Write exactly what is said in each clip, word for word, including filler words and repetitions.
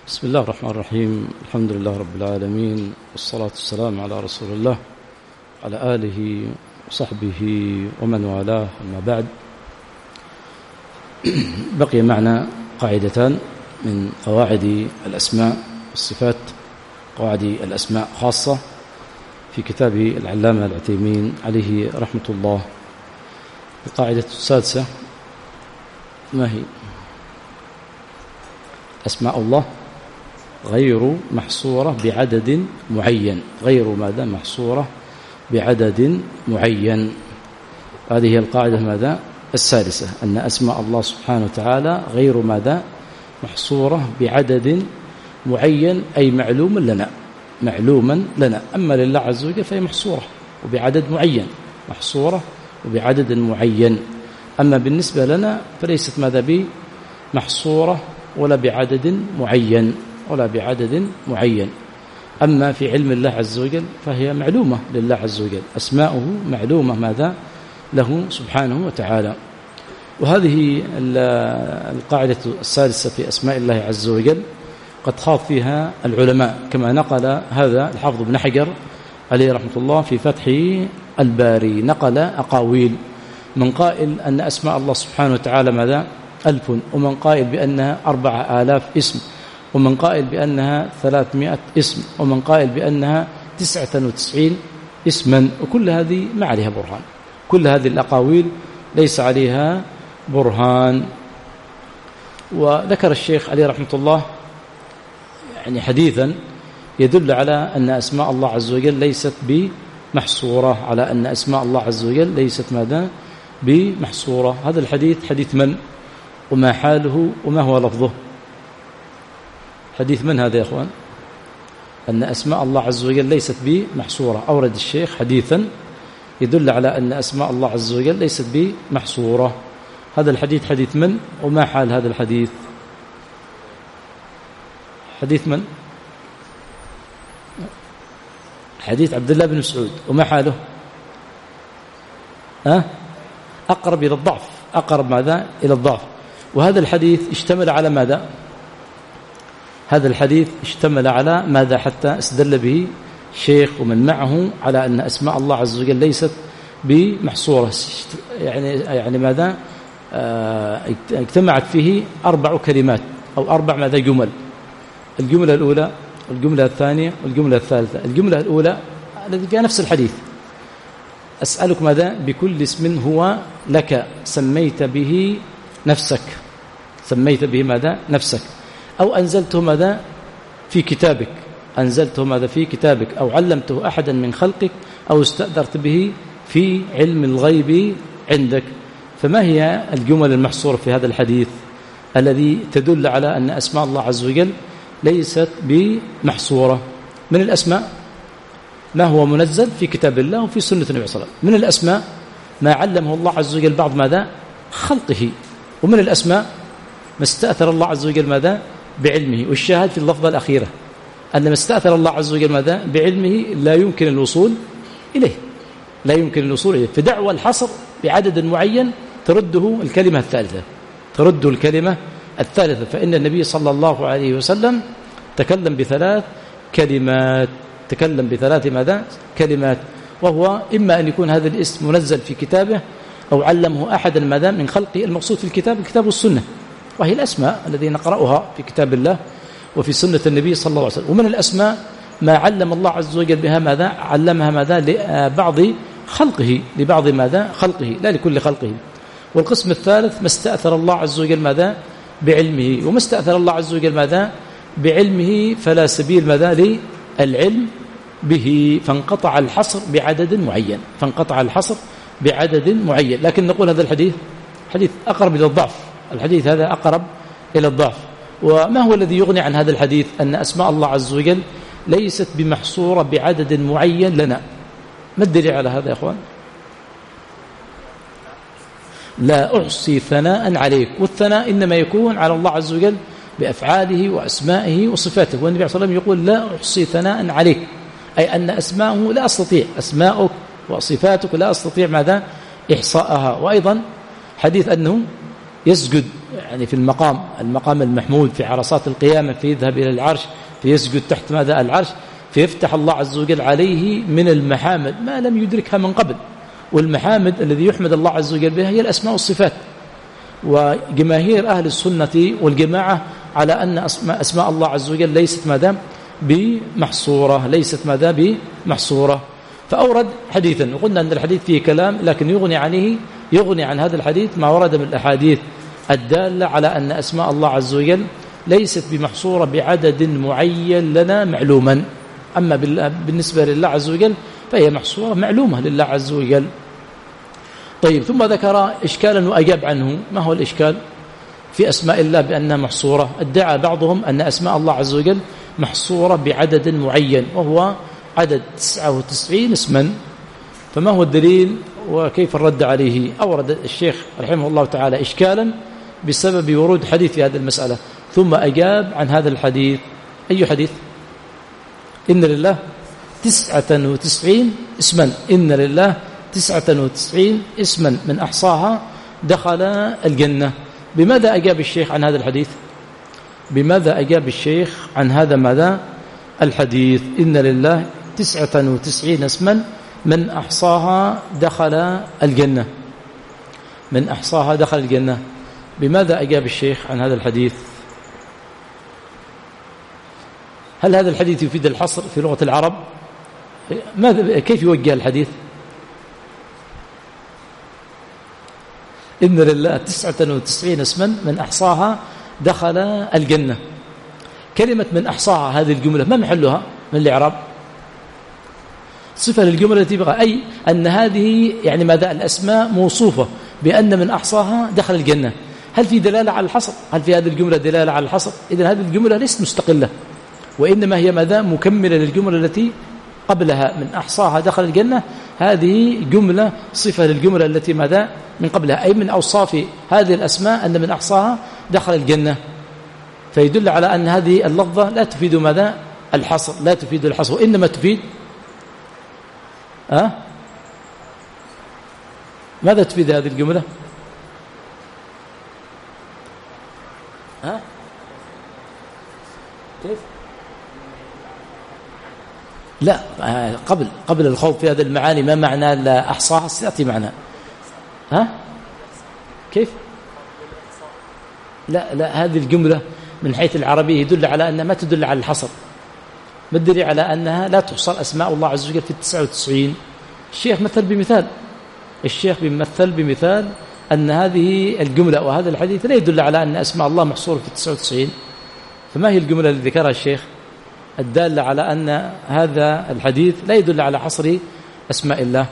بسم الله الرحمن الرحيم. الحمد لله رب العالمين، والصلاة والسلام على رسول الله على آله وصحبه ومن والاه. أما بعد، بقي معنا قاعدتان من قواعد الأسماء والصفات، قواعد الأسماء خاصة في كتاب العلامة العثيمين عليه رحمة الله. القاعدة السادسة ما هي؟ أسماء الله غير محصورة بعدد معين، غير ماذا؟ محصورة بعدد معين. هذه هي القاعدة ماذا؟ السادسة، أن أسماء الله سبحانه وتعالى غير ماذا؟ محصورة بعدد معين، أي معلوم لنا، معلوما لنا. أما لله عز وجل فهي محصورة وبعدد معين، محصورة وبعدد معين. أما بالنسبة لنا فليست ماذا؟ بمحصورة ولا بعدد معين، ولا بعدد معين. أما في علم الله عز وجل فهي معلومة لله عز وجل، أسماؤه معلومة ماذا؟ له سبحانه وتعالى. وهذه القاعدة السادسة في أسماء الله عز وجل قد خاض فيها العلماء، كما نقل هذا الحافظ بن حجر عليه رحمة الله في فتح الباري، نقل أقاويل، من قائل أن أسماء الله سبحانه وتعالى ماذا؟ ألف، ومن قائل بأنها أربعة آلاف اسم، ومن قائل بأنها ثلاثمائة اسم، ومن قائل بأنها تسعة وتسعين اسما. وكل هذه ما عليها برهان، كل هذه الأقاويل ليس عليها برهان. وذكر الشيخ عليه رحمة الله يعني حديثا يدل على أن أسماء الله عز وجل ليست بمحصورة، على أن أسماء الله عز وجل ليست ماذا؟ بمحصورة. هذا الحديث حديث من؟ وما حاله وما هو لفظه؟ حديث من هذا يا أخوان؟ أن أسماء الله عز وجل ليست بمحصورة. أورد الشيخ حديثا يدل على أن أسماء الله عز وجل ليست بمحصورة. هذا الحديث حديث من؟ وما حال هذا الحديث؟ حديث من؟ حديث عبد الله بن مسعود. وما حاله؟ أه؟ أقرب إلى الضعف، أقرب ماذا؟ إلى الضعف. وهذا الحديث اشتمل على ماذا؟ هذا الحديث اشتمل على ماذا حتى استدل به الشيخ ومن معه على أن أسماء الله عز وجل ليست بمحصورة؟ يعني يعني ماذا؟ اه اجتمعت فيه أربع كلمات أو أربع ماذا؟ جمل. الجملة الأولى والجملة الثانية والجملة الثالثة. الجملة الأولى التي فيها نفس الحديث: أسألك ماذا؟ بكل اسم هو لك سميت به نفسك، سميت به ماذا؟ نفسك، أو أنزلته ماذا؟ في كتابك، أنزلته ماذا؟ في كتابك، أو علمته أحدا من خلقك، أو استأثرت به في علم الغيب عندك. فما هي الجمل المحصورة في هذا الحديث الذي تدل على أن أسماء الله عز وجل ليست بمحصورة؟ من الأسماء ما هو منزل في كتاب الله وفي سنة النبي صلى الله عليه وسلم. من الأسماء ما علمه الله عز وجل بعض ماذا؟ خلقه. ومن الأسماء ما استأثر الله عز وجل ماذا؟ بعلمه. والشاهد في اللفظة الأخيرة أن ما استأثر الله عز وجل ماذا؟ بعلمه لا يمكن الوصول إليه، لا يمكن الوصول إليه. فدعوى الحصر بعدد معين ترده الكلمة الثالثة، ترده الكلمة الثالثة. فإن النبي صلى الله عليه وسلم تكلم بثلاث كلمات، تكلم بثلاث ماذا؟ كلمات. وهو إما أن يكون هذا الاسم منزل في كتابه، أو علمه أحدا ماذا؟ من خلقه. المقصود في الكتاب الكتاب والسنة، وهي الأسماء الذي نقرأها في كتاب الله وفي سنة النبي صلى الله عليه وسلم. ومن الأسماء ما علم الله عز وجل بها ماذا؟ علمها ماذا؟ لبعض خلقه، لبعض ماذا؟ خلقه، لا لكل خلقه. والقسم الثالث ما استأثر الله عز وجل ماذا؟ بعلمه. وما استأثر الله عز وجل ماذا؟ بعلمه فلا سبيل ماذا؟ للعلم به، فانقطع الحصر بعدد معين، فانقطع الحصر بعدد معين. لكن نقول هذا الحديث حديث أقرب إلى الضعف، الحديث هذا أقرب إلى الضعف. وما هو الذي يغني عن هذا الحديث؟ أن أسماء الله عز وجل ليست بمحصورة بعدد معين لنا. ما الدليل على هذا يا أخوان؟ لا أحصي ثناء عليك. والثناء إنما يكون على الله عز وجل بأفعاله وأسمائه وصفاته. والنبي صلى الله عليه وسلم يقول لا أحصي ثناء عليك، أي أن أسماءه لا أستطيع، أسماءك وصفاتك لا أستطيع ماذا؟ إحصاءها. وأيضا حديث أنه يسجد يعني في المقام المقام المحمود في عرصات القيامة، فيذهب إلى العرش فيسجد تحت ماذا العرش، فيفتح الله عز وجل عليه من المحامد ما لم يدركها من قبل. والمحامد الذي يحمد الله عز وجل بها هي الأسماء والصفات. وجماهير أهل السنة والجماعة على أن أسماء, أسماء الله عز وجل ليست ماذا بمحصورة، ليست ماذا بمحصورة. فأورد حديثا، وقلنا أن الحديث فيه كلام، لكن يغني عنه يغني عن هذا الحديث ما ورد من الأحاديث الدالة على أن أسماء الله عز وجل ليست بمحصورة بعدد معين لنا معلوما. أما بالنسبة لله عز وجل فهي محصورة معلومة لله عز وجل. طيب، ثم ذكر إشكالا وأجاب عنه. ما هو الإشكال في أسماء الله بأنها محصورة؟ ادعى بعضهم أن أسماء الله عز وجل محصورة بعدد معين وهو عدد تسعة وتسعين اسما. فما هو الدليل وكيف الرد عليه؟ أورد الشيخ رحمه الله تعالى إشكالا بسبب ورود حديث في هذه المسألة، ثم أجاب عن هذا الحديث. أي حديث؟ إن لله تسعة وتسعين اسما، إن لله تسعة وتسعين اسما من أحصاها دخل الجنة. بماذا أجاب الشيخ عن هذا الحديث؟ بماذا أجاب الشيخ عن هذا ماذا الحديث؟ إن لله تسعة وتسعين اسما من أحصاها دخل الجنة، من أحصاها دخل الجنة. بماذا أجاب الشيخ عن هذا الحديث؟ هل هذا الحديث يفيد الحصر في لغة العرب؟ ماذا كيف يوجه الحديث؟ إن لله تسعة وتسعين اسما من أحصاها دخل الجنة. كلمة من أحصاها هذه الجملة ما محلها من الإعراب؟ صفة للجملة التي بغى، أي أن هذه يعني ماذا الأسماء موصوفة بأن من أحصاها دخل الجنة. هل في دلالة على الحصر؟ هل في هذه الجملة دلالة على الحصر؟ إذن هذه الجملة ليست مستقلة، وإنما هي ماذا مكملة للجملة التي قبلها. من أحصاها دخل الجنة هذه جملة صفة للجملة التي ماذا من قبلها، أي من أوصاف هذه الأسماء أن من أحصاها دخل الجنة. فيدل على أن هذه اللفظة لا تفيد ماذا الحصر، لا تفيد الحصر، وإنما تفيد أه؟ ماذا تفيد هذه الجملة؟ ها؟ كيف؟ لا، قبل قبل الخوف في هذه المعاني ما معنى لا أحصاها؟ سيأتي معنا. ها؟ كيف؟ لا لا، هذه الجملة من حيث العربية يدل على أنها ما تدل على الحصر، ما الدليل على أنها لا تحصر أسماء الله عز وجل في التسعة وتسعين؟ الشيخ مثل بمثال، الشيخ بيمثل بمثال أن هذه الجملة وهذا الحديث لا يدل على أن أسماء الله محصورة في التسعة وتسعين. فما هي الجملة التي ذكرها الشيخ الدالة على أن هذا الحديث لا يدل على حصر أسماء الله؟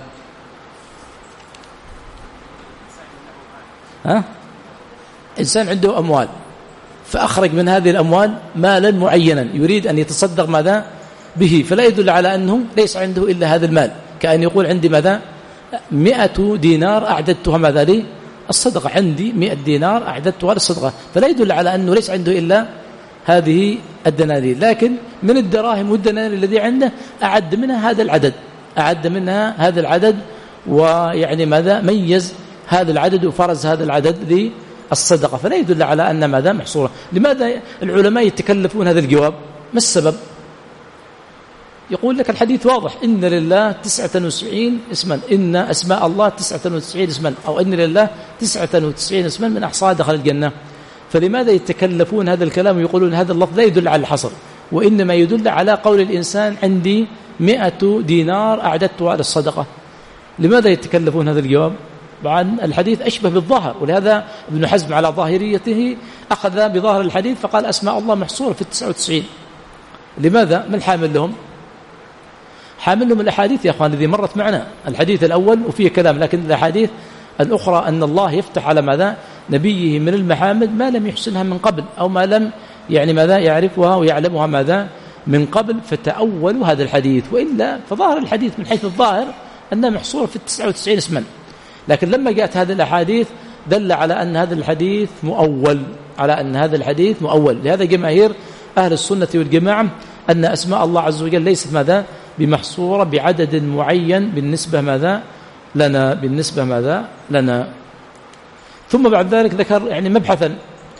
ها؟ إنسان عنده أموال فأخرج من هذه الأموال مالا معينا يريد أن يتصدق ماذا به، فلا يدل على أنه ليس عنده إلا هذا المال، كأن يقول عندي ماذا مئة دينار أعددتها ماذا لي الصدقة، عندي مئة دينار أعددتها للصدقة، فلا يدل على أنه ليس عنده إلا هذه الدنانير، لكن من الدراهم والدنانير الذي عنده أعد منها هذا العدد، أعد منها هذا العدد، ويعني ماذا ميز هذا العدد وفرز هذا العدد للصدقة، فلا يدل على أن ماذا محصورة. لماذا العلماء يتكلفون هذا الجواب؟ ما السبب؟ يقول لك الحديث واضح، إن لله تسعة وتسعين اسما، إن أسماء الله تسعة وتسعين اسما، أو إن لله تسعة وتسعين اسما من أحصاها دخل الجنة. فلماذا يتكلفون هذا الكلام ويقولون هذا اللفظ لا يدل على الحصر، وإنما يدل على قول الإنسان عندي مئة دينار أعددتها للصدقة؟ لماذا يتكلفون هذا الجواب؟ طبعا الحديث أشبه بالظاهر، ولهذا ابن حزم على ظاهريته أخذ بظاهر الحديث فقال أسماء الله محصورة في التسعة وتسعين. لماذا؟ من حامل لهم؟ حامل لهم الأحاديث يا أخوان الذي مرت معنا، الحديث الأول وفيه كلام، لكن الأحاديث الأخرى أن الله يفتح على ماذا نبيه من المحامد ما لم يحسنها من قبل، أو ما لم يعني ماذا يعرفها ويعلمها ماذا من قبل، فتأولوا هذا الحديث، وإلا فظاهر الحديث من حيث الظاهر أنها محصورة في التسعة وتسعين اسما، لكن لما جاءت هذه الأحاديث دل على أن هذا الحديث مؤول، على أن هذا الحديث مؤول. لهذا جماهير أهل السنة والجماعة أن أسماء الله عز وجل ليست ماذا بمحصورة بعدد معين بالنسبة ماذا لنا، بالنسبة ماذا لنا. ثم بعد ذلك ذكر يعني مبحثا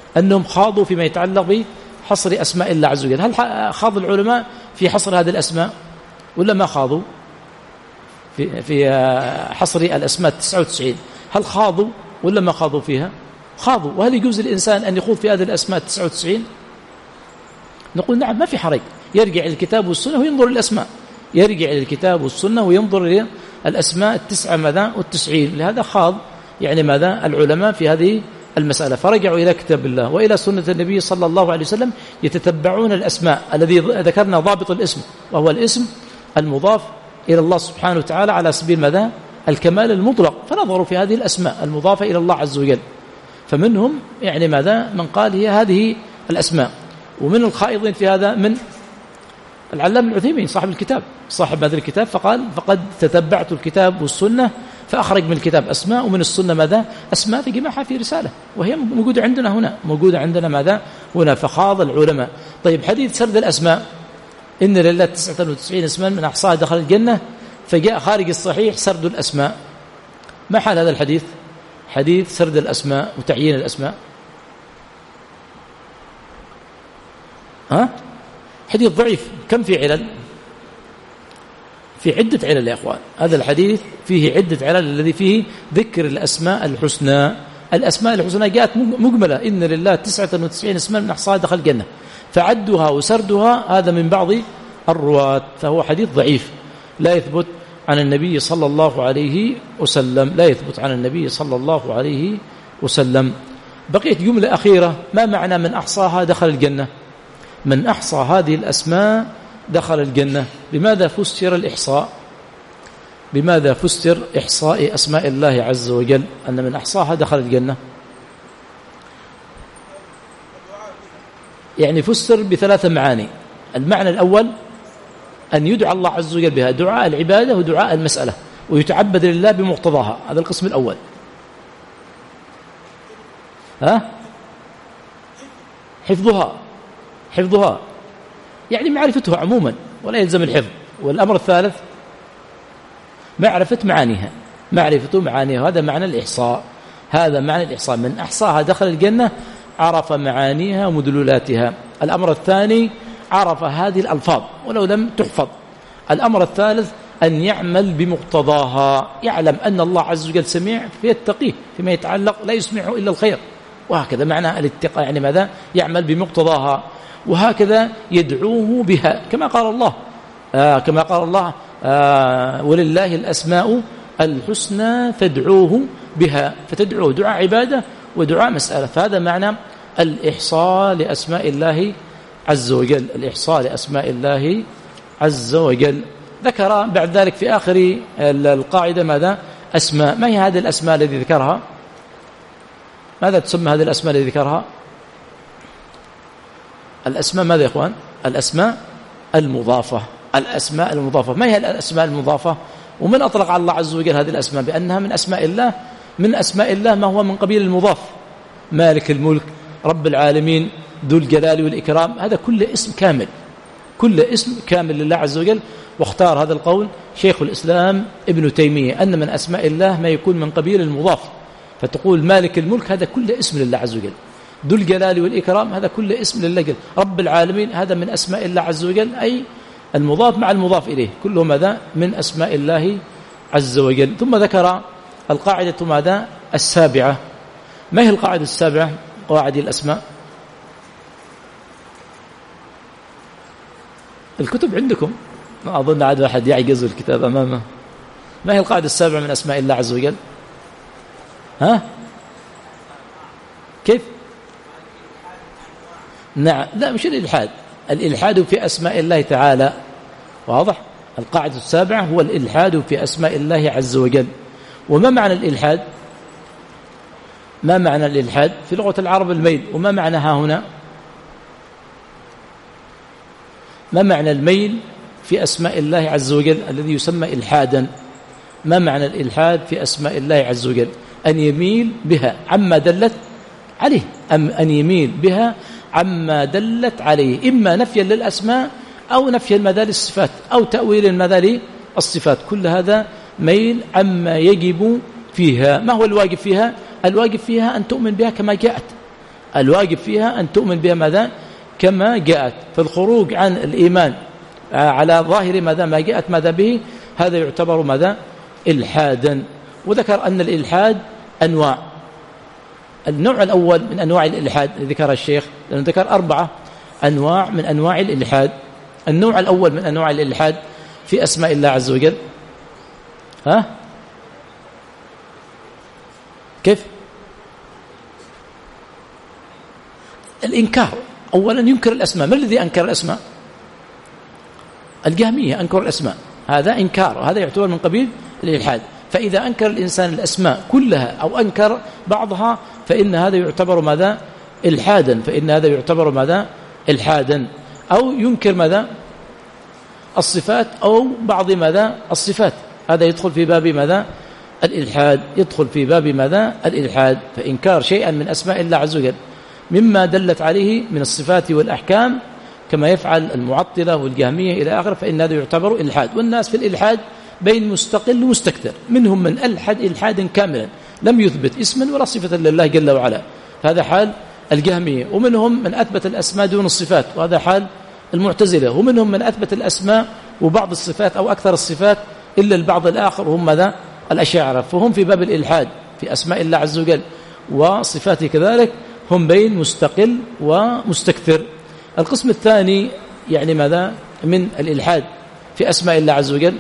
أنهم خاضوا فيما يتعلق بحصر أسماء الله عز وجل. هل خاض العلماء في حصر هذه الأسماء ولا ما خاضوا في في حصر الأسماء تسعة وتسعين؟ هل خاضوا ولا ما خاضوا فيها؟ خاضوا. وهل يجوز الإنسان أن يخوض في هذه الأسماء تسعة وتسعين؟ نقول نعم، ما في حرج، يرجع إلى الكتاب والسنة وينظر الأسماء، يرجع إلى الكتاب والسنة وينظر إلى الأسماء التسعة ماذا والتسعين. لهذا خاض يعني ماذا العلماء في هذه المسألة، فرجعوا إلى كتاب الله وإلى سنة النبي صلى الله عليه وسلم يتتبعون الأسماء الذي ذكرنا ضابط الاسم، وهو الاسم المضاف إلى الله سبحانه وتعالى على سبيل ماذا الكمال المطلق، فنظروا في هذه الأسماء المضافة إلى الله عز وجل، فمنهم يعني ماذا من قال هي هذه الأسماء. ومن الخائضين في هذا من العلامة العثيمين صاحب الكتاب، صاحب هذا الكتاب، فقال فقد تتبعت الكتاب والسنة فأخرج من الكتاب أسماء ومن السنة ماذا أسماء فجمعها في رسالة، وهي موجودة عندنا هنا، موجودة عندنا ماذا هنا. فخاض العلماء. طيب حديث سرد الأسماء إن لله تسعة وتسعين اسما من أحصاها دخل الجنة، فجاء خارج الصحيح سرد الأسماء. ما حال هذا الحديث؟ حديث سرد الأسماء وتعيين الأسماء، ها حديث ضعيف. كم في علل؟ في عدة علل يا أخوان. هذا الحديث فيه عدة علل، الذي فيه ذكر الأسماء الحسنى. الأسماء الحسنى جاءت مجملة، إن لله تسعة وتسعين اسما من أحصاها دخل الجنة، فعدها وسردها هذا من بعض الرواة، فهو حديث ضعيف لا يثبت عن النبي صلى الله عليه وسلم، لا يثبت عن النبي صلى الله عليه وسلم. بقيت جملة أخيرة، ما معنى من أحصاها دخل الجنة؟ من أحصى هذه الأسماء دخل الجنة. بماذا فسر الإحصاء؟ بماذا فسر إحصاء أسماء الله عز وجل أن من أحصاها دخل الجنة؟ يعني فسر بثلاث معاني. المعنى الأول أن يدعى الله عز وجل بها، دعاء العبادة ودعاء المسألة، ويتعبد لله بمقتضاها، هذا القسم الأول. ها؟ حفظها، حفظها يعني معرفتها عموما ولا يلزم الحفظ. والأمر الثالث معرفة معانيها، معرفة معانيها، هذا معنى الإحصاء، هذا معنى الإحصاء. من أحصاها دخل الجنة، عرف معانيها ومدلولاتها. الأمر الثاني عرف هذه الألفاظ ولو لم تحفظ. الأمر الثالث أن يعمل بمقتضاها، يعلم أن الله عز وجل سميع فيتقيه فيما يتعلق، لا يسمعه إلا الخير، وهكذا معنى الاتقاء، يعني ماذا يعمل بمقتضاها، وهكذا يدعوه بها كما قال الله، آه كما قال الله آه ولله الأسماء الحسنى فادعوه بها، فتدعوه دعاء عبادة ودعاء مسألة. فهذا معنى الإحصاء لأسماء الله عز وجل، الإحصاء لأسماء الله عز وجل. ذكر بعد ذلك في آخر القاعدة ماذا؟ أسماء. ما هي هذه الأسماء التي ذكرها؟ ماذا تسمى هذه الأسماء التي ذكرها؟ الأسماء ماذا يا إخوان؟ الأسماء المضافة، الأسماء المضافة. ما هي الأسماء المضافة؟ ومن أطلق على الله عز وجل هذه الأسماء بأنها من أسماء الله؟ من أسماء الله ما هو من قبيل المضاف، مالك الملك، رب العالمين، ذو الجلال والإكرام، هذا كل اسم كامل، كل اسم كامل لله عز وجل. واختار هذا القول شيخ الإسلام ابن تيمية أن من أسماء الله ما يكون من قبيل المضاف، فتقول مالك الملك هذا كل اسم لله عز وجل، ذو الجلال والإكرام هذا كل اسم لله جل، رب العالمين هذا من أسماء الله عز وجل، أي المضاف مع المضاف إليه كله ماذا؟ من أسماء الله عز وجل. ثم ذكر القاعدة ماذا؟ السابعة. ما هي القاعدة السابعة؟ قواعد الأسماء. الكتب عندكم، ما أظن عاد واحد يعجز الكتاب أمامه. ما هي القاعدة السابعة من أسماء الله عز وجل؟ ها؟ كيف؟ نعم، لا مش الإلحاد، الإلحاد في أسماء الله تعالى، واضح؟ القاعدة السابعة هو الإلحاد في أسماء الله عز وجل. وما معنى الإلحاد؟ ما معنى الإلحاد؟ في لغة العرب الميل. وما معناها هنا؟ ما معنى الميل في أسماء الله عز وجل الذي يسمى إلحادا؟ ما معنى الإلحاد في أسماء الله عز وجل؟ أن يميل بها عما دلت عليه، أم أن يميل بها عما دلت عليه، إما نفيا للأسماء أو نفيا ماذا للصفات أو تأويل ماذا للصفات. كل هذا ميل عما يجب فيها. ما هو الواجب فيها؟ الواجب فيها أن تؤمن بها كما جاءت، الواجب فيها أن تؤمن بها ماذا كما جاءت. فالخروج عن الإيمان على ظاهر ماذا ما جاءت ماذا به هذا يعتبر ماذا إلحادا. وذكر أن الإلحاد أنواع. النوع الأول من أنواع الإلحاد ذكر الشيخ لأنه ذكر أربعة أنواع من أنواع الإلحاد. النوع الأول من أنواع الإلحاد في أسماء الله عز وجل ها كيف الإنكار. أولا ينكر الأسماء. ما الذي أنكر الأسماء؟ الجهمية أنكر الأسماء، هذا إنكار وهذا يعتبر من قبيل الإلحاد. فإذا أنكر الإنسان الأسماء كلها أو أنكر بعضها فإن هذا يعتبر ماذا إلحادا فإن هذا يعتبر ماذا إلحادا. أو ينكر ماذا الصفات أو بعض ماذا الصفات، هذا يدخل في باب ماذا الإلحاد يدخل في باب ماذا الإلحاد. فإنكار شيئا من أسماء الله عز وجل مما دلت عليه من الصفات والأحكام كما يفعل المعطلة والجهمية إلى آخر فإن هذا يعتبر إلحاد. والناس في الإلحاد بين مستقل ومستكثر، منهم من ألحد إلحادا كاملا لم يثبت اسما ولا صفة لله جل وعلا، هذا حال الجهمية. ومنهم من أثبت الأسماء دون الصفات وهذا حال المعتزلة. ومنهم من أثبت الأسماء وبعض الصفات أو أكثر الصفات إلا البعض الآخر وهم ماذا الأشاعرة. فهم في باب الإلحاد في أسماء الله عز وجل وصفاته كذلك هم بين مستقل ومستكثر. القسم الثاني يعني ماذا من الإلحاد في أسماء الله عز وجل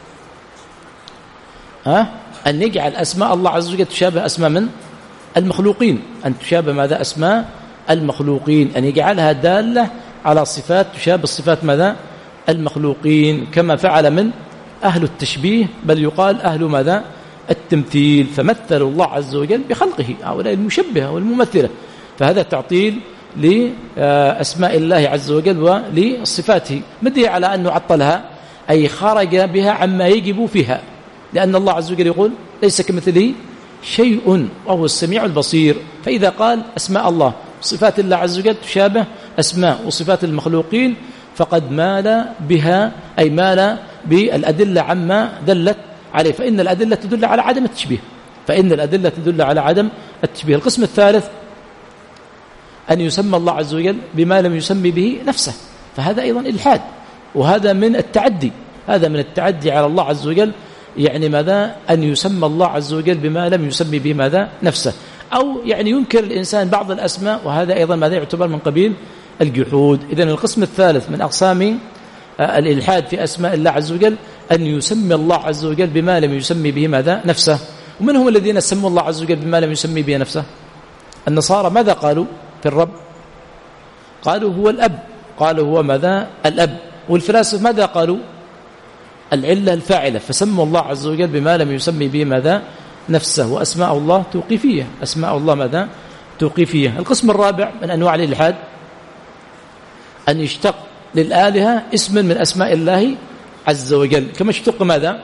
ها أن يجعل أسماء الله عز وجل تشابه أسماء من المخلوقين، أن تشابه ماذا أسماء المخلوقين، أن يجعلها دالة على صفات تشابه الصفات ماذا المخلوقين كما فعل من أهل التشبيه بل يقال أهل ماذا التمثيل. فمثلوا الله عز وجل بخلقه هؤلاء المشبهة والممثلة. فهذا تعطيل لأسماء الله عز وجل ولصفاته مدعي على أن نعطلها أي خرج بها عما يجب فيها، لأن الله عز وجل يقول ليس كمثله شيء وهو السميع البصير. فإذا قال أسماء الله صفات الله عز وجل تشابه أسماء وصفات المخلوقين فقد مال بها أي مال بالأدلة عما دلت عليه. فإن الأدلة تدل على عدم التشبيه فإن الأدلة تدل على عدم التشبيه. القسم الثالث أن يسمى الله عز وجل بما لم يسمي به نفسه فهذا أيضا إلحاد وهذا من التعدي هذا من التعدي على الله عز وجل. يعني ماذا أن يسمى الله عز وجل بما لم يسمي به ماذا نفسه، أو يعني ينكر الإنسان بعض الأسماء وهذا أيضا ماذا يعتبر من قبيل الجحود. إذن القسم الثالث من أقسام الإلحاد في أسماء الله عز وجل أن يسمي الله عز وجل بما لم يسمي به ماذا نفسه. ومنهم الذين سموا الله عز وجل بما لم يسمي به نفسه. النصارى ماذا قالوا في الرب؟ قالوا هو الأب، قالوا هو ماذا الأب. والفلاسفة ماذا قالوا؟ العلة الفاعلة، فسموا الله عز وجل بما لم يسمي به ماذا نفسه. وأسماء الله توقيفية أسماء الله ماذا توقيفية. القسم الرابع من أنواع الإلحاد أن يشتق للآلهة اسم من أسماء الله عز وجل كما اشتق ماذا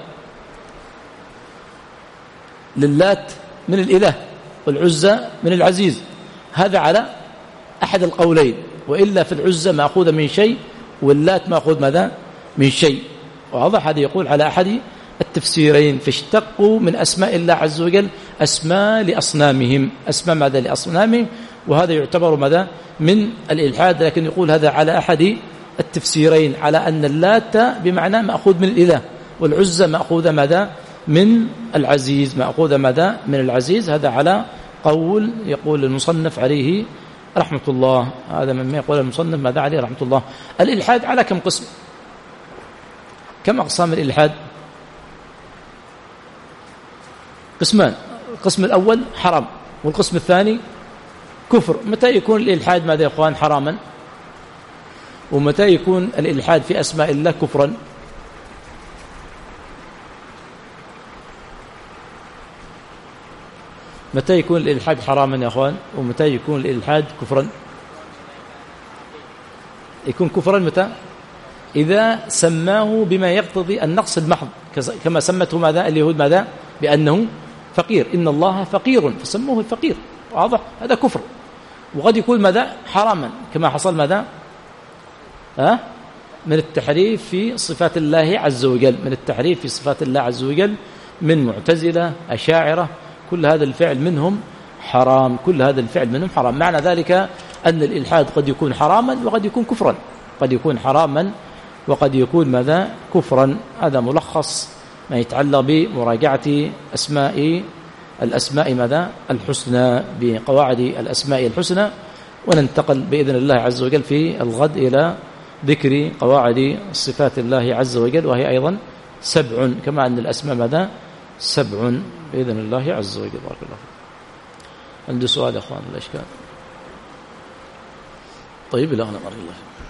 للات من الإله والعزى من العزيز، هذا على أحد القولين، وإلا في العزى مأخوذ من شيء واللات مأخوذ ماذا من شيء. واضح هذا يقول على أحد التفسيرين. فاشتقوا من أسماء الله عز وجل أسماء لأصنامهم أسماء ماذا لأصنامهم وهذا يعتبر ماذا من الإلحاد. لكن يقول هذا على أحد التفسيرين على أن اللات بمعنى مأخوذ من الإله والعزى مأخوذ ماذا من العزيز مأخوذ ماذا من العزيز. هذا على قول يقول المصنف عليه رحمة الله. هذا مما يقول المصنف ماذا عليه رحمة الله. الإلحاد على كم قسم؟ كم أقسام الإلحاد؟ قسمان. القسم الأول حرام والقسم الثاني كفر. متى يكون الإلحاد ماذا يا أخوان حراما ومتى يكون الإلحاد في أسماء الله كفرا؟ متى يكون الإلحاد حراما يا أخوان ومتى يكون الإلحاد كفرا؟ يكون كفرا متى؟ إذا سماه بما يقتضي النقص المحض كما سمته ماذا اليهود ماذا بأنه فقير إن الله فقير فسموه الفقير. واضح هذا كفر. وقد يكون ماذا حراما كما حصل ماذا أه؟ من التحريف في صفات الله عز وجل من التحريف في صفات الله عز وجل من معتزلة أشاعرة كل هذا الفعل منهم حرام، كل هذا الفعل منهم حرام. معنى ذلك أن الإلحاد قد يكون حراما وقد يكون كفرا، قد يكون حراما وقد يكون ماذا؟ كفرا. هذا ملخص ما يتعلق بمراجعة أسماء الأسماء ماذا؟ الحسنى، بقواعد الأسماء الحسنى. وننتقل بإذن الله عز وجل في الغد إلى ذكر قواعد صفات الله عز وجل، وهي أيضا سبع، كما أن الأسماء ماذا؟ سبع بإذن الله عز وجل. بارك الله فيك. عنده سؤال يا أخوان؟ الأشكال طيب. لا أنا بارك الله فيك.